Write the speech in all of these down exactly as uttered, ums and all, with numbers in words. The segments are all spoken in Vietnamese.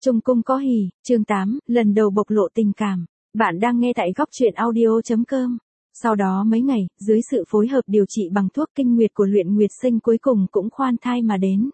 Trung cung có hỉ, chương tám, lần đầu bộc lộ tình cảm. Bạn đang nghe tại góc truyện audio chấm com. Sau đó mấy ngày, dưới sự phối hợp điều trị bằng thuốc kinh nguyệt của Luyện Nguyệt Sinh cuối cùng cũng khoan thai mà đến.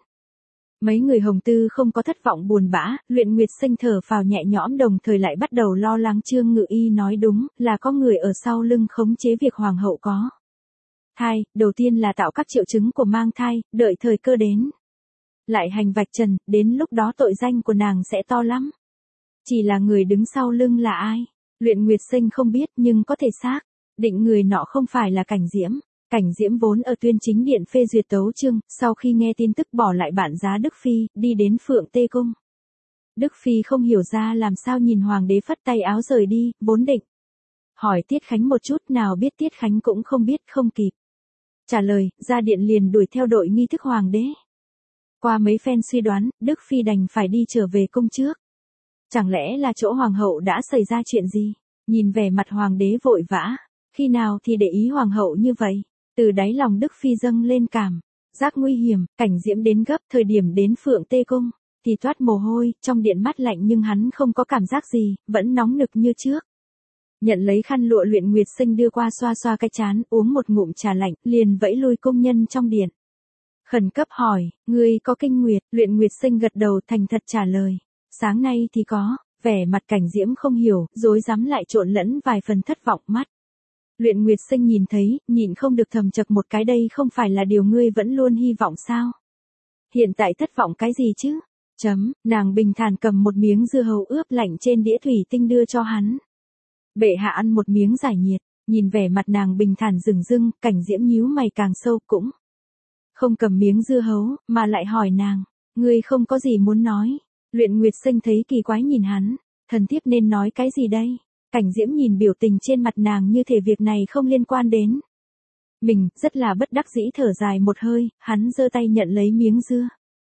Mấy người Hồng Tư không có thất vọng buồn bã, Luyện Nguyệt Sinh thở phào nhẹ nhõm đồng thời lại bắt đầu lo lắng. Trương Ngự Y nói đúng, là có người ở sau lưng khống chế việc hoàng hậu có thai, đầu tiên là tạo các triệu chứng của mang thai, đợi thời cơ đến lại hành vạch trần, đến lúc đó tội danh của nàng sẽ to lắm. Chỉ là người đứng sau lưng là ai? Luyện Nguyệt Sinh không biết nhưng có thể xác định người nọ không phải là Cảnh Diễm. Cảnh Diễm vốn ở Tuyên Chính Điện phê duyệt tấu chương, sau khi nghe tin tức bỏ lại bạn giá Đức Phi, đi đến Phượng Tê Cung. Đức Phi không hiểu ra làm sao nhìn hoàng đế phất tay áo rời đi, vốn định hỏi Tiết Khánh một chút, nào biết Tiết Khánh cũng không biết không kịp trả lời, ra điện liền đuổi theo đội nghi thức hoàng đế. Qua mấy phen suy đoán, Đức Phi đành phải đi trở về cung trước. Chẳng lẽ là chỗ hoàng hậu đã xảy ra chuyện gì? Nhìn vẻ mặt hoàng đế vội vã, khi nào thì để ý hoàng hậu như vậy? Từ đáy lòng Đức Phi dâng lên cảm giác nguy hiểm. Cảnh Diễm đến gấp, thời điểm đến Phượng Tê Cung thì toát mồ hôi, trong điện mát lạnh nhưng hắn không có cảm giác gì, vẫn nóng nực như trước. Nhận lấy khăn lụa, Luyện Nguyệt Sinh đưa qua xoa xoa cái trán, uống một ngụm trà lạnh, liền vẫy lui công nhân trong điện. Khẩn cấp hỏi, ngươi có kinh nguyệt? Luyện Nguyệt Sinh gật đầu thành thật trả lời, sáng nay thì có. Vẻ mặt Cảnh Diễm không hiểu, rối rắm lại trộn lẫn vài phần thất vọng mắt. Luyện Nguyệt Sinh nhìn thấy, nhịn không được thầm chậc một cái, đây không phải là điều ngươi vẫn luôn hy vọng sao? Hiện tại thất vọng cái gì chứ? Chấm, nàng bình thản cầm một miếng dưa hấu ướp lạnh trên đĩa thủy tinh đưa cho hắn. Bệ hạ ăn một miếng giải nhiệt, nhìn vẻ mặt nàng bình thản rừng rưng, Cảnh Diễm nhíu mày càng sâu, cũng không cầm miếng dưa hấu, mà lại hỏi nàng, ngươi không có gì muốn nói? Luyện Nguyệt Sinh thấy kỳ quái nhìn hắn, thần thiếp nên nói cái gì đây? Cảnh Diễm nhìn biểu tình trên mặt nàng như thể việc này không liên quan đến mình, rất là bất đắc dĩ thở dài một hơi, hắn giơ tay nhận lấy miếng dưa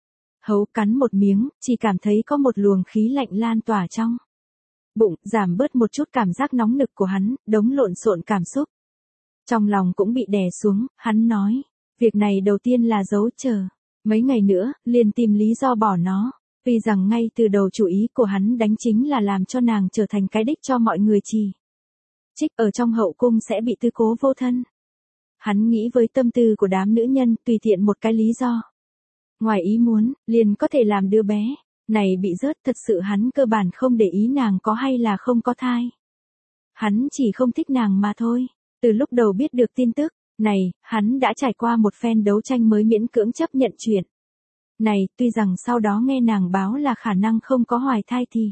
hấu cắn một miếng, chỉ cảm thấy có một luồng khí lạnh lan tỏa trong bụng, giảm bớt một chút cảm giác nóng nực của hắn, đống lộn xộn cảm xúc trong lòng cũng bị đè xuống. Hắn nói, việc này đầu tiên là giấu chờ mấy ngày nữa, liền tìm lý do bỏ nó. Vì rằng ngay từ đầu chủ ý của hắn đánh chính là làm cho nàng trở thành cái đích cho mọi người chỉ trích, ở trong hậu cung sẽ bị tư cố vô thân. Hắn nghĩ với tâm tư của đám nữ nhân, tùy tiện một cái lý do ngoài ý muốn, liền có thể làm đứa bé này bị rớt. Thật sự hắn cơ bản không để ý nàng có hay là không có thai. Hắn chỉ không thích nàng mà thôi. Từ lúc đầu biết được tin tức này, hắn đã trải qua một phen đấu tranh mới miễn cưỡng chấp nhận chuyện này, tuy rằng sau đó nghe nàng báo là khả năng không có hoài thai thì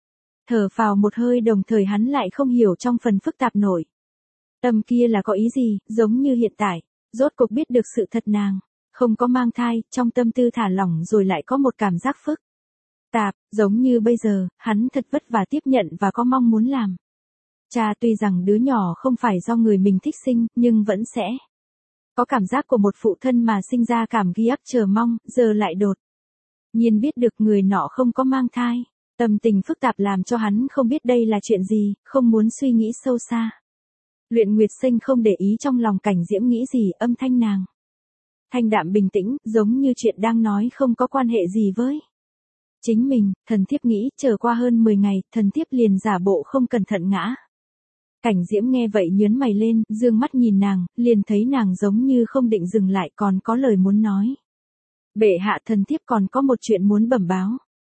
thở phào một hơi, đồng thời hắn lại không hiểu trong phần phức tạp nổi tâm kia là có ý gì. Giống như hiện tại, rốt cuộc biết được sự thật nàng không có mang thai, trong tâm tư thả lỏng rồi lại có một cảm giác phức tạp. Giống như bây giờ, hắn thật vất vả tiếp nhận và có mong muốn làm cha, tuy rằng đứa nhỏ không phải do người mình thích sinh, nhưng vẫn sẽ có cảm giác của một phụ thân mà sinh ra cảm ghi ấp chờ mong. Giờ lại đột nhiên biết được người nọ không có mang thai, tâm tình phức tạp làm cho hắn không biết đây là chuyện gì, không muốn suy nghĩ sâu xa. Luyện Nguyệt Sinh không để ý trong lòng Cảnh Diễm nghĩ gì, âm thanh nàng thanh đạm bình tĩnh, giống như chuyện đang nói không có quan hệ gì với chính mình. Thần thiếp nghĩ, chờ qua hơn mười ngày, thần thiếp liền giả bộ không cẩn thận ngã. Cảnh Diễm nghe vậy nhớn mày lên, dương mắt nhìn nàng, liền thấy nàng giống như không định dừng lại, còn có lời muốn nói. Bệ hạ, thần thiếp còn có một chuyện muốn bẩm báo.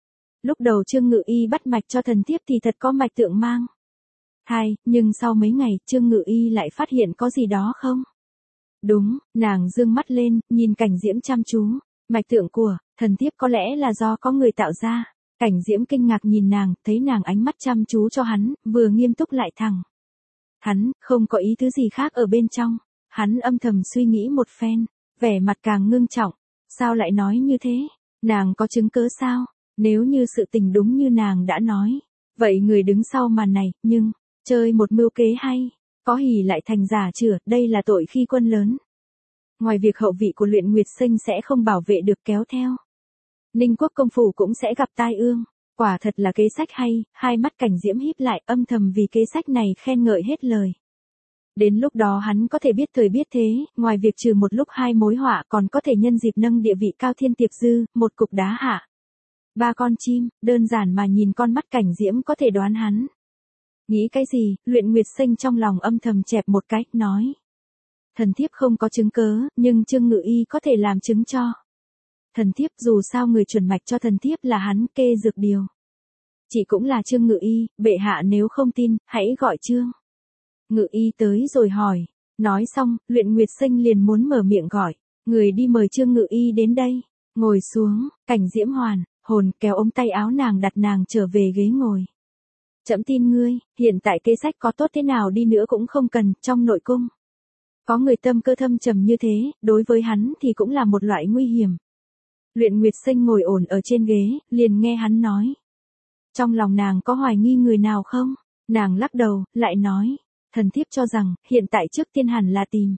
Lúc đầu Trương Ngự Y bắt mạch cho thần thiếp thì thật có mạch tượng mang thai, nhưng sau mấy ngày, Trương Ngự Y lại phát hiện có gì đó không đúng. Nàng dương mắt lên, nhìn Cảnh Diễm chăm chú. Mạch tượng của thần thiếp có lẽ là do có người tạo ra. Cảnh Diễm kinh ngạc nhìn nàng, thấy nàng ánh mắt chăm chú cho hắn, vừa nghiêm túc lại thẳng hắn, không có ý tứ gì khác ở bên trong. Hắn âm thầm suy nghĩ một phen, vẻ mặt càng ngưng trọng. Sao lại nói như thế? Nàng có chứng cớ sao? Nếu như sự tình đúng như nàng đã nói, vậy người đứng sau màn này, nhưng chơi một mưu kế hay có hỉ lại thành giả chửa, đây là tội khi quân lớn. Ngoài việc hậu vị của Luyện Nguyệt Sinh sẽ không bảo vệ được, kéo theo Ninh Quốc công phủ cũng sẽ gặp tai ương. Quả thật là kế sách hay. Hai mắt Cảnh Diễm híp lại, âm thầm vì kế sách này khen ngợi hết lời. Đến lúc đó hắn có thể biết thời biết thế, ngoài việc trừ một lúc hai mối họa, còn có thể nhân dịp nâng địa vị Cao Thiên Tiệp Dư, một cục đá hạ Ba con chim, đơn giản mà nhìn con mắt Cảnh Diễm có thể đoán hắn. Nghĩ cái gì, Luyện Nguyệt Sinh trong lòng âm thầm chẹp một cái, nói. Thần thiếp không có chứng cớ, nhưng Trương Ngự Y có thể làm chứng cho. Thần thiếp dù sao người chuẩn mạch cho thần thiếp là hắn kê dược điều. Chỉ cũng là Trương Ngự Y, bệ hạ nếu không tin, hãy gọi Trương Ngự Y tới rồi hỏi. Nói xong, Luyện Nguyệt Sinh liền muốn mở miệng gọi. Người đi mời Trương Ngự Y đến đây. Ngồi xuống, Cảnh Diễm hoàn, hồn kéo ống tay áo nàng đặt nàng trở về ghế ngồi. Trẫm tin ngươi, hiện tại kế sách có tốt thế nào đi nữa cũng không cần, trong nội cung. Có người tâm cơ thâm trầm như thế, đối với hắn thì cũng là một loại nguy hiểm. Luyện Nguyệt Sinh ngồi ổn ở trên ghế, liền nghe hắn nói. Trong lòng nàng có hoài nghi người nào không? Nàng lắc đầu, lại nói. Thần thiếp cho rằng, hiện tại trước tiên hẳn là tìm.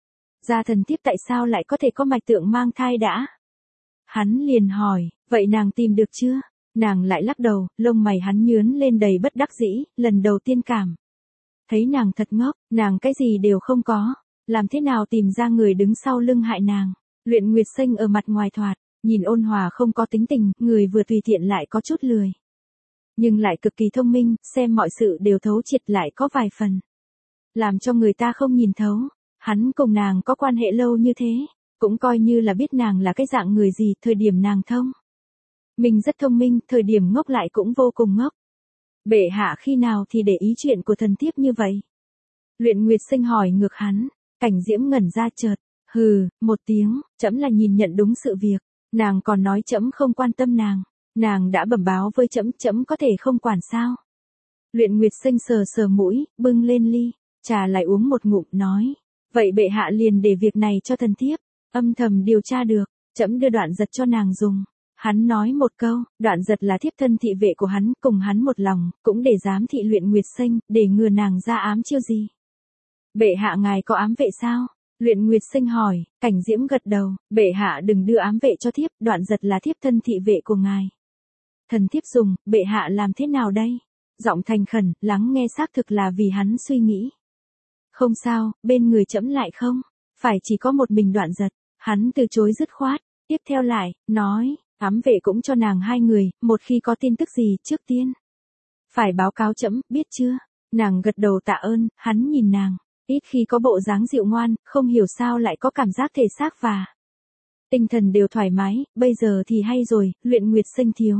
Ra thần thiếp tại sao lại có thể có mạch tượng mang thai đã? Hắn liền hỏi, vậy nàng tìm được chưa? Nàng lại lắc đầu, lông mày hắn nhướn lên đầy bất đắc dĩ, lần đầu tiên cảm. Thấy nàng thật ngốc, nàng cái gì đều không có. Làm thế nào tìm ra người đứng sau lưng hại nàng? Luyện Nguyệt Sinh ở mặt ngoài thoạt, nhìn ôn hòa không có tính tình, người vừa tùy tiện lại có chút lười. Nhưng lại cực kỳ thông minh, xem mọi sự đều thấu triệt lại có vài phần. Làm cho người ta không nhìn thấu. Hắn cùng nàng có quan hệ lâu như thế, cũng coi như là biết nàng là cái dạng người gì, thời điểm nàng thông. Mình rất thông minh, thời điểm ngốc lại cũng vô cùng ngốc. Bệ hạ khi nào thì để ý chuyện của thần thiếp như vậy? Luyện Nguyệt Sinh hỏi ngược hắn. Cảnh Diễm ngẩn ra chợt, hừ, một tiếng, trẫm là nhìn nhận đúng sự việc. Nàng còn nói trẫm không quan tâm nàng. Nàng đã bẩm báo với trẫm, trẫm có thể không quản sao? Luyện Nguyệt Sinh sờ sờ mũi, bưng lên ly, trà lại uống một ngụm nói. Vậy bệ hạ liền để việc này cho thần thiếp, âm thầm điều tra được, trẫm đưa Đoạn Giật cho nàng dùng. Hắn nói một câu, Đoạn Giật là thiếp thân thị vệ của hắn, cùng hắn một lòng, cũng để giám thị Luyện Nguyệt Sinh, để ngừa nàng ra ám chiêu gì. Bệ hạ ngài có ám vệ sao? Luyện Nguyệt Sinh hỏi. Cảnh Diễm gật đầu, bệ hạ đừng đưa ám vệ cho thiếp, Đoạn Giật là thiếp thân thị vệ của ngài. Thần thiếp dùng, bệ hạ làm thế nào đây? Giọng thành khẩn, lắng nghe xác thực là vì hắn suy nghĩ. Không sao, bên người trẫm lại không, phải chỉ có một mình Đoạn Giật. Hắn từ chối dứt khoát, tiếp theo lại, nói, ám vệ cũng cho nàng hai người, một khi có tin tức gì, trước tiên phải báo cáo trẫm, biết chưa? Nàng gật đầu tạ ơn, hắn nhìn nàng, ít khi có bộ dáng dịu ngoan, không hiểu sao lại có cảm giác thể xác và tinh thần đều thoải mái, bây giờ thì hay rồi, Luyện Nguyệt Sinh thiếu.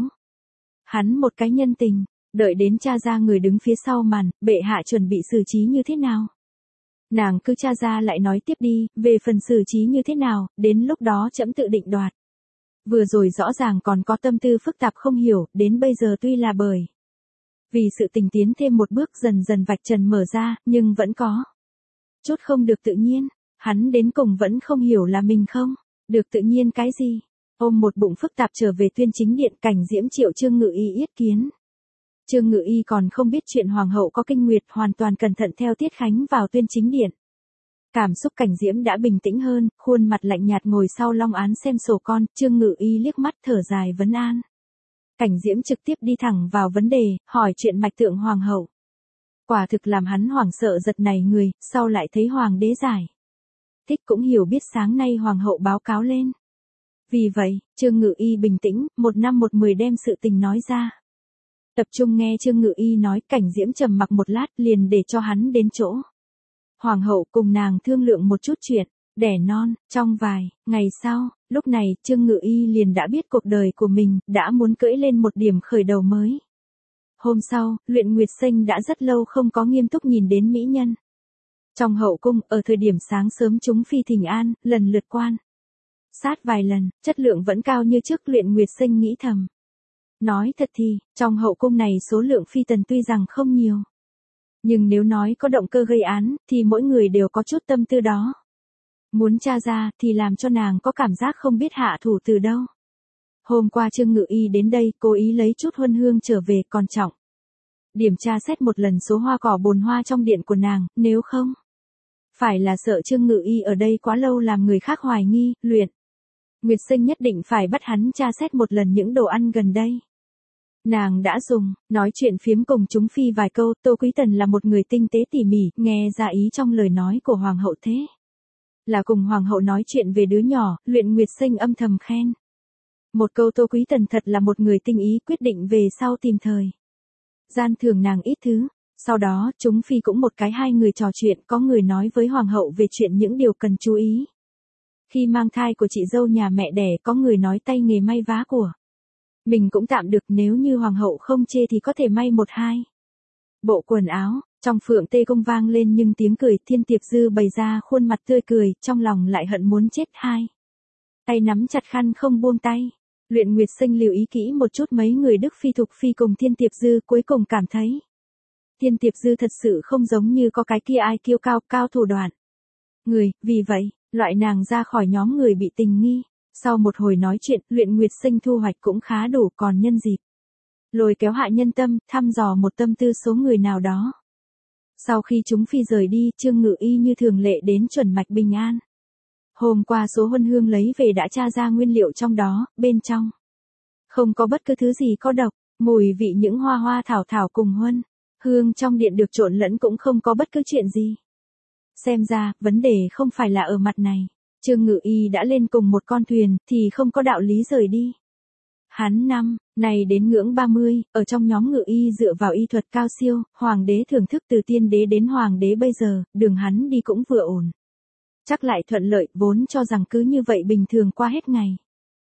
Hắn một cái nhân tình, đợi đến cha ra người đứng phía sau màn, bệ hạ chuẩn bị xử trí như thế nào? Nàng cứ cha ra lại nói tiếp đi, về phần xử trí như thế nào, đến lúc đó trẫm tự định đoạt. Vừa rồi rõ ràng còn có tâm tư phức tạp không hiểu, đến bây giờ tuy là bởi vì sự tình tiến thêm một bước dần dần vạch trần mở ra, nhưng vẫn có chút không được tự nhiên. Hắn đến cùng vẫn không hiểu là mình không được tự nhiên cái gì. Ôm một bụng phức tạp trở về Tuyên Chính Điện, Cảnh Diễm triệu Trương Ngự Y yết kiến. Trương Ngự Y còn không biết chuyện hoàng hậu có kinh nguyệt, hoàn toàn cẩn thận theo tiết khánh vào Tuyên Chính Điện. Cảm xúc Cảnh Diễm đã bình tĩnh hơn, khuôn mặt lạnh nhạt ngồi sau long án xem sổ con, Trương Ngự Y liếc mắt thở dài vấn an. Cảnh Diễm trực tiếp đi thẳng vào vấn đề, hỏi chuyện mạch tượng hoàng hậu. Quả thực làm hắn hoảng sợ giật nảy người, sau lại thấy hoàng đế giải thích cũng hiểu biết sáng nay hoàng hậu báo cáo lên. Vì vậy, Trương Ngự Y bình tĩnh, một năm một mười đem sự tình nói ra. Tập trung nghe Trương Ngự Y nói, Cảnh Diễm trầm mặc một lát liền để cho hắn đến chỗ hoàng hậu cùng nàng thương lượng một chút chuyện đẻ non. Trong vài ngày sau, lúc này Trương Ngự Y liền đã biết cuộc đời của mình, đã muốn cưỡi lên một điểm khởi đầu mới. Hôm sau, Luyện Nguyệt Sinh đã rất lâu không có nghiêm túc nhìn đến mỹ nhân. Trong hậu cung, ở thời điểm sáng sớm chúng phi thỉnh an, lần lượt quan sát vài lần, chất lượng vẫn cao như trước. Luyện Nguyệt Sinh nghĩ thầm. Nói thật thì, trong hậu cung này số lượng phi tần tuy rằng không nhiều. Nhưng nếu nói có động cơ gây án, thì mỗi người đều có chút tâm tư đó. Muốn tra ra, thì làm cho nàng có cảm giác không biết hạ thủ từ đâu. Hôm qua Trương Ngự Y đến đây, cố ý lấy chút huân hương trở về, còn trọng điểm tra xét một lần số hoa cỏ bồn hoa trong điện của nàng, nếu không phải là sợ Trương Ngự Y ở đây quá lâu làm người khác hoài nghi. Luyện Nguyệt Sinh nhất định phải bắt hắn tra xét một lần những đồ ăn gần đây. Nàng đã dùng, nói chuyện phiếm cùng chúng phi vài câu, Tô Quý Tần là một người tinh tế tỉ mỉ, nghe ra ý trong lời nói của hoàng hậu thế. Là cùng hoàng hậu nói chuyện về đứa nhỏ, Luyện Nguyệt Sinh âm thầm khen. Một câu Tô Quý Tần thật là một người tinh ý, quyết định về sau tìm thời gian thường nàng ít thứ. Sau đó, chúng phi cũng một cái hai người trò chuyện, có người nói với hoàng hậu về chuyện những điều cần chú ý. Khi mang thai của chị dâu nhà mẹ đẻ, có người nói tay nghề may vá của mình cũng tạm được, nếu như hoàng hậu không chê thì có thể may một hai bộ quần áo. Trong Phượng Tê Cung vang lên nhưng tiếng cười, Thiên Tiệp Dư bày ra khuôn mặt tươi cười, trong lòng lại hận muốn chết, hai tay nắm chặt khăn không buông tay. Luyện Nguyệt Sinh lưu ý kỹ một chút mấy người Đức Phi Thục Phi cùng Thiên Tiệp Dư, cuối cùng cảm thấy Thiên Tiệp Dư thật sự không giống như có cái kia ai kiêu cao, cao thủ đoạn người, vì vậy, loại nàng ra khỏi nhóm người bị tình nghi. Sau một hồi nói chuyện, Luyện Nguyệt Sinh thu hoạch cũng khá đủ, còn nhân dịp lôi kéo hạ nhân tâm, thăm dò một tâm tư số người nào đó. Sau khi chúng phi rời đi, Trương Ngự Y như thường lệ đến chuẩn mạch Bình An. Hôm qua số huân hương lấy về đã tra ra nguyên liệu trong đó, bên trong không có bất cứ thứ gì có độc, mùi vị những hoa hoa thảo thảo cùng huân hương trong điện được trộn lẫn cũng không có bất cứ chuyện gì. Xem ra, vấn đề không phải là ở mặt này. Trương Ngự Y đã lên cùng một con thuyền, thì không có đạo lý rời đi. Hắn năm này đến ngưỡng ba mươi, ở trong nhóm Ngự Y dựa vào y thuật cao siêu, hoàng đế thưởng thức từ tiên đế đến hoàng đế bây giờ, đường hắn đi cũng vừa ổn. Chắc lại thuận lợi, vốn cho rằng cứ như vậy bình thường qua hết ngày.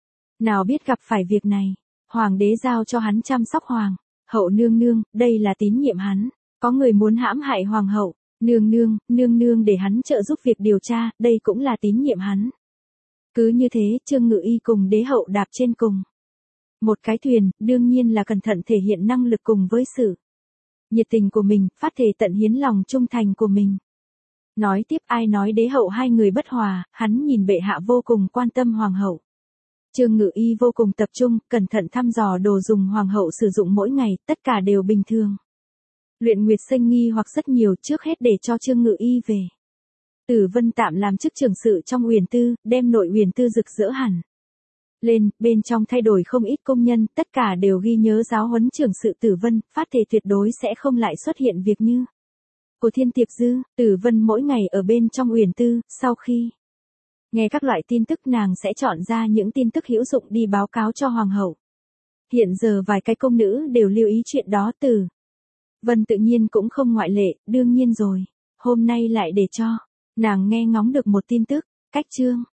Nào biết gặp phải việc này, hoàng đế giao cho hắn chăm sóc hoàng hậu nương nương, đây là tín nhiệm hắn. Có người muốn hãm hại hoàng hậu nương nương, nương nương để hắn trợ giúp việc điều tra, đây cũng là tín nhiệm hắn. Cứ như thế, Trương Ngự Y cùng đế hậu đạp trên cùng một cái thuyền, đương nhiên là cẩn thận thể hiện năng lực cùng với sự nhiệt tình của mình, phát thể tận hiến lòng trung thành của mình. Nói tiếp, ai nói đế hậu hai người bất hòa, hắn nhìn bệ hạ vô cùng quan tâm hoàng hậu. Trương Ngự Y vô cùng tập trung, cẩn thận thăm dò đồ dùng hoàng hậu sử dụng mỗi ngày, tất cả đều bình thường. Luyện Nguyệt Sinh nghi hoặc rất nhiều, trước hết để cho Trương Ngự Y về Tử Vân tạm làm chức trưởng sự trong Uyển Tư, đem nội Uyển Tư rực rỡ hẳn lên, bên trong thay đổi không ít công nhân, tất cả đều ghi nhớ giáo huấn trưởng sự Tử Vân, phát thề tuyệt đối sẽ không lại xuất hiện việc như của Thiên Tiệp Dư. Tử Vân mỗi ngày ở bên trong Uyển Tư, sau khi nghe các loại tin tức nàng sẽ chọn ra những tin tức hữu dụng đi báo cáo cho hoàng hậu. Hiện giờ vài cái công nữ đều lưu ý chuyện đó, Tử Vân tự nhiên cũng không ngoại lệ, đương nhiên rồi. Hôm nay lại để cho nàng nghe ngóng được một tin tức, cách Trương